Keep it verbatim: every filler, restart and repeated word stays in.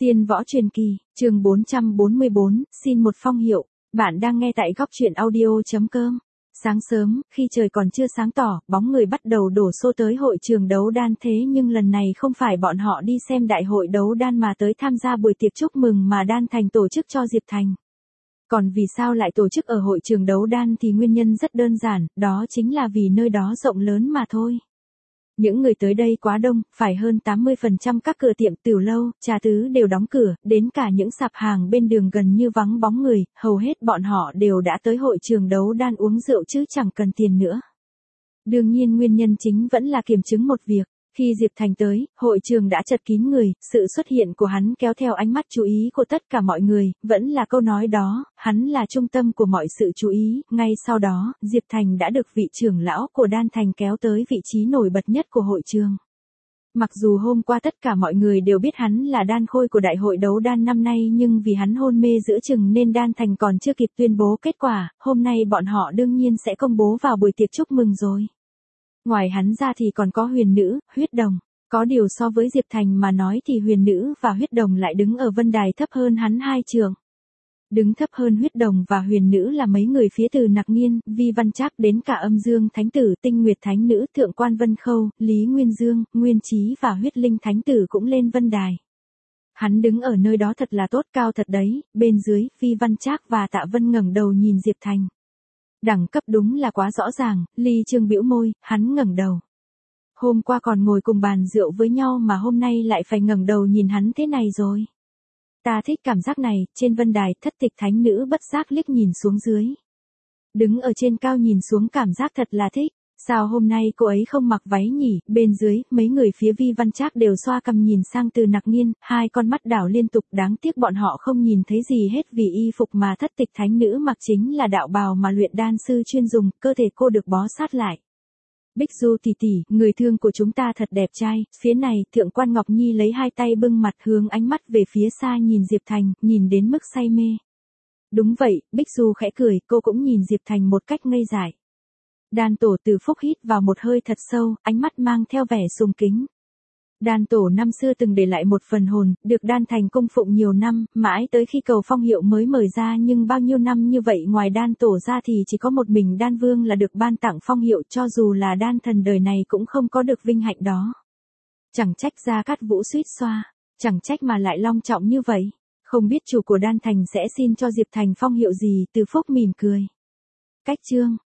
Tiên võ truyền kỳ, chương bốn trăm bốn mươi bốn, xin một phong hiệu. Bạn đang nghe tại góc truyện audio.com. Sáng sớm, khi trời còn chưa sáng tỏ, bóng người bắt đầu đổ xô tới hội trường đấu đan, thế nhưng lần này không phải bọn họ đi xem đại hội đấu đan mà tới tham gia buổi tiệc chúc mừng mà Đan Thành tổ chức cho Diệp Thành. Còn vì sao lại tổ chức ở hội trường đấu đan thì nguyên nhân rất đơn giản, đó chính là vì nơi đó rộng lớn mà thôi. Những người tới đây quá đông, phải hơn tám mươi phần trăm các cửa tiệm tiểu lâu, trà tứ đều đóng cửa, đến cả những sạp hàng bên đường gần như vắng bóng người, hầu hết bọn họ đều đã tới hội trường đấu đan uống rượu chứ chẳng cần tiền nữa. Đương nhiên nguyên nhân chính vẫn là kiểm chứng một việc. Khi Diệp Thành tới, hội trường đã chật kín người, sự xuất hiện của hắn kéo theo ánh mắt chú ý của tất cả mọi người, vẫn là câu nói đó, hắn là trung tâm của mọi sự chú ý. Ngay sau đó, Diệp Thành đã được vị trưởng lão của Đan Thành kéo tới vị trí nổi bật nhất của hội trường. Mặc dù hôm qua tất cả mọi người đều biết hắn là đan khôi của đại hội đấu đan năm nay, nhưng vì hắn hôn mê giữa chừng nên Đan Thành còn chưa kịp tuyên bố kết quả, hôm nay bọn họ đương nhiên sẽ công bố vào buổi tiệc chúc mừng rồi. Ngoài hắn ra thì còn có huyền nữ, huyết đồng. Có điều so với Diệp Thành mà nói thì huyền nữ và huyết đồng lại đứng ở vân đài thấp hơn hắn hai trượng. Đứng thấp hơn huyết đồng và huyền nữ là mấy người phía từ Nặc Nghiên, Vi Văn Trác đến cả Âm Dương Thánh Tử, Tinh Nguyệt Thánh Nữ, Thượng Quan Vân Khâu, Lý Nguyên Dương, Nguyên Chí và Huyết Linh Thánh Tử cũng lên vân đài. Hắn đứng ở nơi đó thật là tốt, cao thật đấy. Bên dưới, Vi Văn Trác và Tạ Vân ngẩng đầu nhìn Diệp Thành. Đẳng cấp đúng là quá rõ ràng, Ly Trương bĩu môi, hắn ngẩng đầu. Hôm qua còn ngồi cùng bàn rượu với nhau mà hôm nay lại phải ngẩng đầu nhìn hắn thế này rồi. Ta thích cảm giác này. Trên vân đài, Thất Tịch Thánh Nữ bất giác liếc nhìn xuống dưới. Đứng ở trên cao nhìn xuống cảm giác thật là thích. Sao hôm nay cô ấy không mặc váy nhỉ? Bên dưới, mấy người phía Vi Văn Trác đều xoa cằm nhìn sang từ Nặc Nghiên, hai con mắt đảo liên tục, đáng tiếc bọn họ không nhìn thấy gì hết vì y phục mà Thất Tịch Thánh Nữ mặc chính là đạo bào mà luyện đan sư chuyên dùng, cơ thể cô được bó sát lại. Bích Du tỷ tỷ, người thương của chúng ta thật đẹp trai. Phía này, Thượng Quan Ngọc Nhi lấy hai tay bưng mặt, hướng ánh mắt về phía xa nhìn Diệp Thành, nhìn đến mức say mê. Đúng vậy, Bích Du khẽ cười, cô cũng nhìn Diệp Thành một cách ngây dại. Đan Tổ Từ Phúc hít vào một hơi thật sâu, ánh mắt mang theo vẻ sùng kính. Đan Tổ năm xưa từng để lại một phần hồn, được Đan Thành cung phụng nhiều năm, mãi tới khi cầu phong hiệu mới mời ra, nhưng bao nhiêu năm như vậy ngoài Đan Tổ ra thì chỉ có một mình Đan Vương là được ban tặng phong hiệu, cho dù là Đan Thần đời này cũng không có được vinh hạnh đó. Chẳng trách Gia Cát Vũ suýt xoa, chẳng trách mà lại long trọng như vậy. Không biết chủ của Đan Thành sẽ xin cho Diệp Thành phong hiệu gì? Từ Phúc mỉm cười. Cách chương